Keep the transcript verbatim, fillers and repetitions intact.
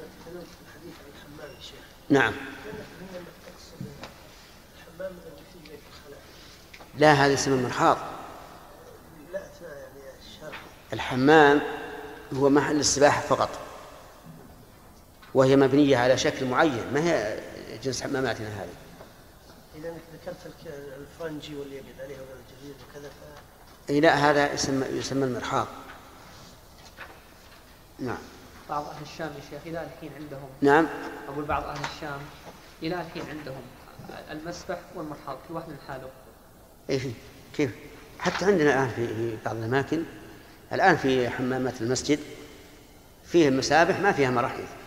تكلمت في الحديث عن الحمام يا شيخ. نعم. الحمام الذي فيه بيت الخلاء. لا، هذا اسم المرحاض. لا أثناء يعني الشرح. الحمام هو محل السباحة فقط، وهي مبنية على شكل معين، ما هي جنس حماماتنا هذه. إذا ذكرت الفرنجي واللي يبيض عليه والجديد وكذا ف... أي لا، هذا اسم يسمى المرحاض. نعم. بعض أهل الشام يا شيخ إلى الحين عندهم. نعم. أقول بعض أهل الشام إلى الحين عندهم المسبح والمرحاض في واحد من حاله. إيش كيف؟ حتى عندنا الآن في بعض الأماكن الآن في حمامات المسجد فيه المسابح ما فيها مراحيض.